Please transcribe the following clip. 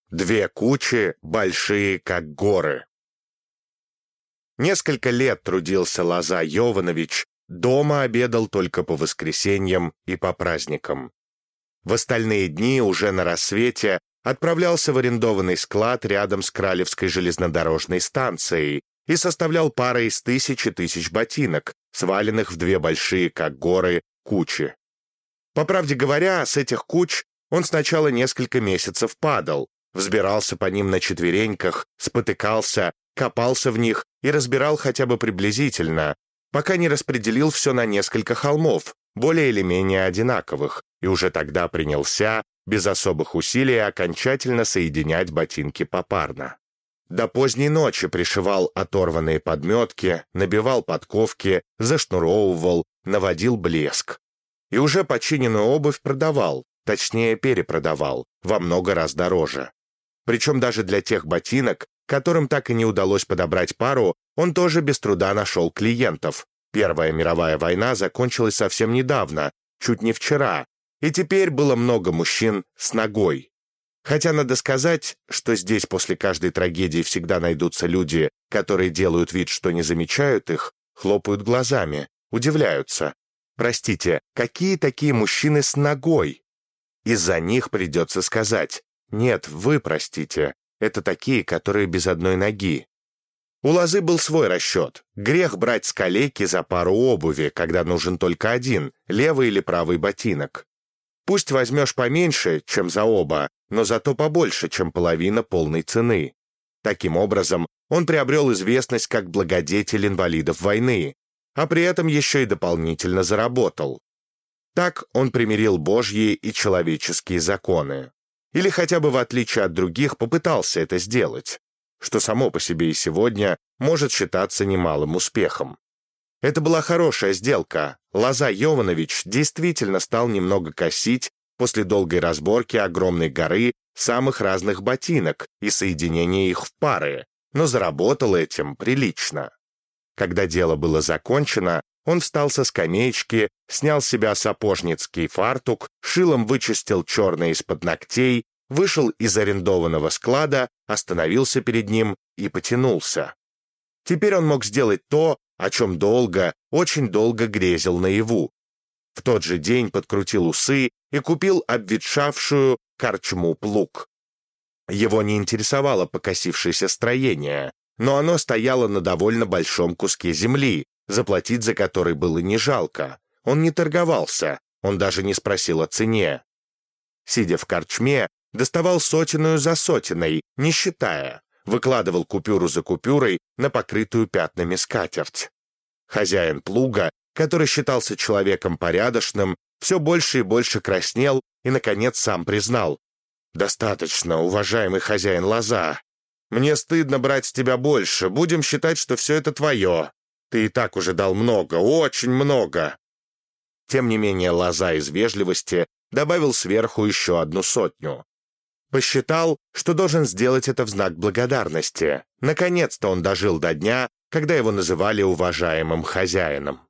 2 кучи, большие как горы. Несколько лет трудился Лоза Йованович, дома обедал только по воскресеньям и по праздникам. В остальные дни уже на рассвете отправлялся в арендованный склад рядом с Кралевской железнодорожной станцией и составлял пары из тысяч и тысяч ботинок, сваленных в 2 большие, как горы, кучи. По правде говоря, с этих куч он сначала несколько месяцев падал, взбирался по ним на четвереньках, спотыкался, копался в них и разбирал хотя бы приблизительно, пока не распределил все на несколько холмов, более или менее одинаковых, и уже тогда принялся, без особых усилий, окончательно соединять ботинки попарно. До поздней ночи пришивал оторванные подметки, набивал подковки, зашнуровывал, наводил блеск. И уже починенную обувь продавал, точнее перепродавал, во много раз дороже. Причем даже для тех ботинок, которым так и не удалось подобрать пару, он тоже без труда нашел клиентов. Первая мировая война закончилась совсем недавно, чуть не вчера, и теперь было много мужчин с ногой. Хотя надо сказать, что здесь после каждой трагедии всегда найдутся люди, которые делают вид, что не замечают их, хлопают глазами, удивляются. Простите, какие такие мужчины с ногой? Из-за них придется сказать: нет, вы простите, это такие, которые без одной ноги. У Лозы был свой расчет. Грех брать с калеки за пару обуви, когда нужен только один, левый или правый ботинок. Пусть возьмешь поменьше, чем за оба, но зато побольше, чем половина полной цены. Таким образом, он приобрел известность как благодетель инвалидов войны, а при этом еще и дополнительно заработал. Так он примирил Божьи и человеческие законы. Или хотя бы в отличие от других попытался это сделать, что само по себе и сегодня может считаться немалым успехом. Это была хорошая сделка. Лоза Йованович действительно стал немного косить после долгой разборки огромной горы самых разных ботинок и соединения их в пары, но заработал этим прилично. Когда дело было закончено, он встал со скамеечки, снял с себя сапожницкий фартук, шилом вычистил черное из-под ногтей, вышел из арендованного склада, остановился перед ним и потянулся. Теперь он мог сделать то, о чем долго, очень долго грезил наяву. В тот же день подкрутил усы и купил обветшавшую корчму-плуг. Его не интересовало покосившееся строение, но оно стояло на довольно большом куске земли, заплатить за который было не жалко. Он не торговался, он даже не спросил о цене. Сидя в корчме, доставал сотенную за сотиной, не считая, выкладывал купюру за купюрой на покрытую пятнами скатерть. Хозяин плуга, который считался человеком порядочным, все больше и больше краснел и, наконец, сам признал: «Достаточно, уважаемый хозяин Лоза. Мне стыдно брать с тебя больше, будем считать, что все это твое. Ты и так уже дал много, очень много». Тем не менее Лоза из вежливости добавил сверху еще 1 сотню. Посчитал, что должен сделать это в знак благодарности. Наконец-то он дожил до дня, когда его называли уважаемым хозяином.